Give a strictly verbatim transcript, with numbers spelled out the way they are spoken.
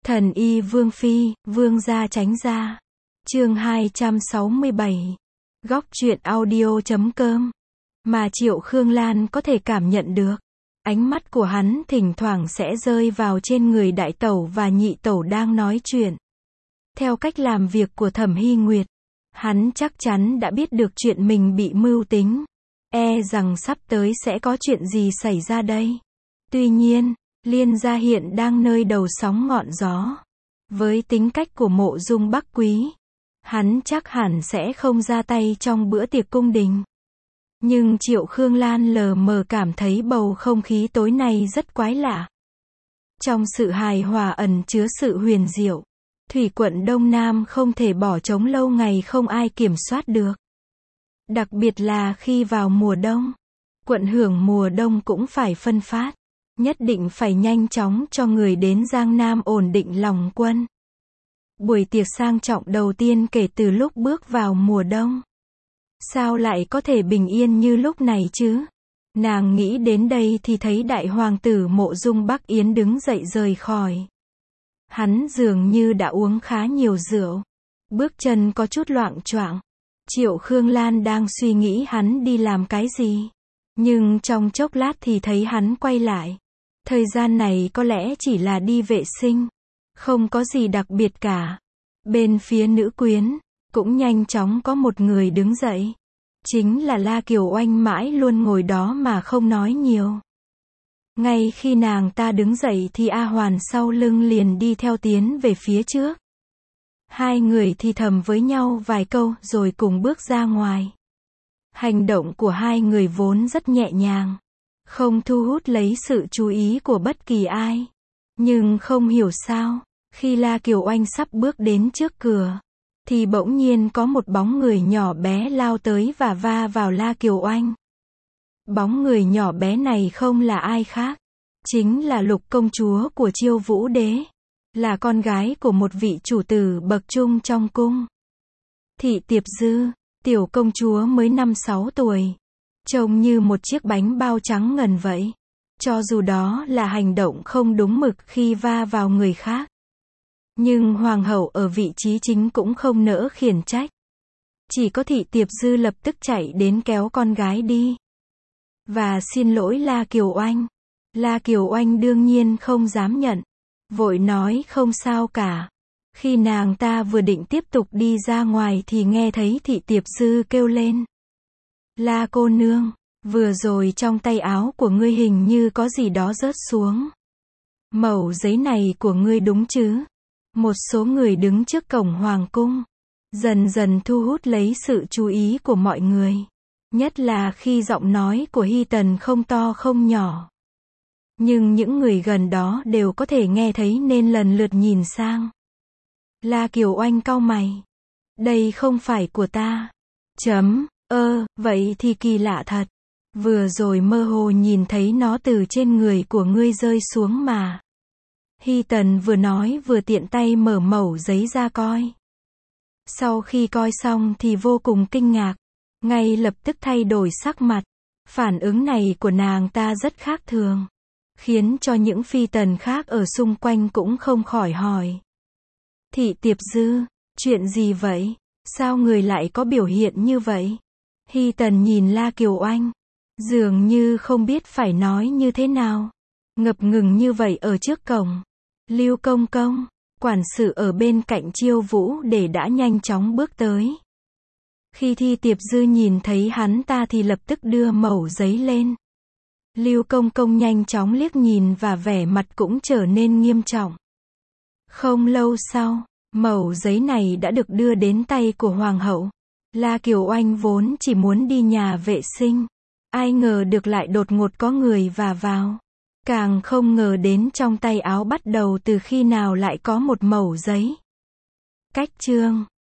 Thần y Vương Phi, Vương gia tránh gia. Chương hai trăm sáu mươi bảy. Góc truyện audio chấm com. Mà Triệu Khương Lan có thể cảm nhận được. Ánh mắt của hắn thỉnh thoảng sẽ rơi vào trên người đại tẩu và nhị tẩu đang nói chuyện. Theo cách làm việc của Thẩm Hy Nguyệt, hắn chắc chắn đã biết được chuyện mình bị mưu tính. E rằng sắp tới sẽ có chuyện gì xảy ra đây. Tuy nhiên, Liên gia hiện đang nơi đầu sóng ngọn gió. Với tính cách của Mộ Dung Bắc Quý, hắn chắc hẳn sẽ không ra tay trong bữa tiệc cung đình. Nhưng Triệu Khương Lan lờ mờ cảm thấy bầu không khí tối nay rất quái lạ. Trong sự hài hòa ẩn chứa sự huyền diệu. Thủy quận Đông Nam không thể bỏ trống lâu ngày không ai kiểm soát được. Đặc biệt là khi vào mùa đông. Quận hưởng mùa đông cũng phải phân phát. Nhất định phải nhanh chóng cho người đến Giang Nam ổn định lòng quân. Buổi tiệc sang trọng đầu tiên kể từ lúc bước vào mùa đông. Sao lại có thể bình yên như lúc này chứ? Nàng nghĩ đến đây thì thấy đại hoàng tử Mộ Dung Bắc Yến đứng dậy rời khỏi. Hắn dường như đã uống khá nhiều rượu. Bước chân có chút loạng choạng. Triệu Khương Lan đang suy nghĩ hắn đi làm cái gì. Nhưng trong chốc lát thì thấy hắn quay lại. Thời gian này có lẽ chỉ là đi vệ sinh. Không có gì đặc biệt cả. Bên phía nữ quyến, cũng nhanh chóng có một người đứng dậy. Chính là La Kiều Oanh mãi luôn ngồi đó mà không nói nhiều. Ngay khi nàng ta đứng dậy thì A Hoàn sau lưng liền đi theo tiến về phía trước. Hai người thì thầm với nhau vài câu rồi cùng bước ra ngoài. Hành động của hai người vốn rất nhẹ nhàng. Không thu hút lấy sự chú ý của bất kỳ ai. Nhưng không hiểu sao, khi La Kiều Oanh sắp bước đến trước cửa, thì bỗng nhiên có một bóng người nhỏ bé lao tới và va vào La Kiều Oanh. Bóng người nhỏ bé này không là ai khác. Chính là Lục công chúa của Chiêu Vũ Đế. Là con gái của một vị chủ tử bậc trung trong cung. Thị Tiệp Dư, tiểu công chúa mới năm sáu tuổi. Trông như một chiếc bánh bao trắng ngần vậy. Cho dù đó là hành động không đúng mực khi va vào người khác. Nhưng hoàng hậu ở vị trí chính cũng không nỡ khiển trách. Chỉ có Thị Tiệp Dư lập tức chạy đến kéo con gái đi. Và xin lỗi La Kiều Oanh. La Kiều Oanh đương nhiên không dám nhận. Vội nói không sao cả. Khi nàng ta vừa định tiếp tục đi ra ngoài thì nghe thấy Thị Tiệp Dư kêu lên. La cô nương, vừa rồi trong tay áo của ngươi hình như có gì đó rớt xuống. Mẩu giấy này của ngươi đúng chứ? Một số người đứng trước cổng hoàng cung, dần dần thu hút lấy sự chú ý của mọi người. Nhất là khi giọng nói của Hy Tần không to không nhỏ. Nhưng những người gần đó đều có thể nghe thấy nên lần lượt nhìn sang. La Kiều Oanh cau mày. Đây không phải của ta. Chấm, ơ, vậy thì kỳ lạ thật. Vừa rồi mơ hồ nhìn thấy nó từ trên người của ngươi rơi xuống mà. Hy Tần vừa nói vừa tiện tay mở mẩu giấy ra coi. Sau khi coi xong thì vô cùng kinh ngạc. Ngay lập tức thay đổi sắc mặt. Phản ứng này của nàng ta rất khác thường. Khiến cho những phi tần khác ở xung quanh cũng không khỏi hỏi. Thị Tiệp Dư, chuyện gì vậy? Sao người lại có biểu hiện như vậy? Hy Tần nhìn La Kiều Oanh. Dường như không biết phải nói như thế nào. Ngập ngừng như vậy ở trước cổng. Lưu Công Công, quản sự ở bên cạnh Chiêu Vũ Đế đã nhanh chóng bước tới. Khi Thi Tiệp Dư nhìn thấy hắn ta thì lập tức đưa mẩu giấy lên. Lưu Công Công nhanh chóng liếc nhìn và vẻ mặt cũng trở nên nghiêm trọng. Không lâu sau, mẩu giấy này đã được đưa đến tay của hoàng hậu. La Kiều Oanh vốn chỉ muốn đi nhà vệ sinh. Ai ngờ được lại đột ngột có người và vào. Càng không ngờ đến trong tay áo bắt đầu từ khi nào lại có một mẩu giấy. Cách chương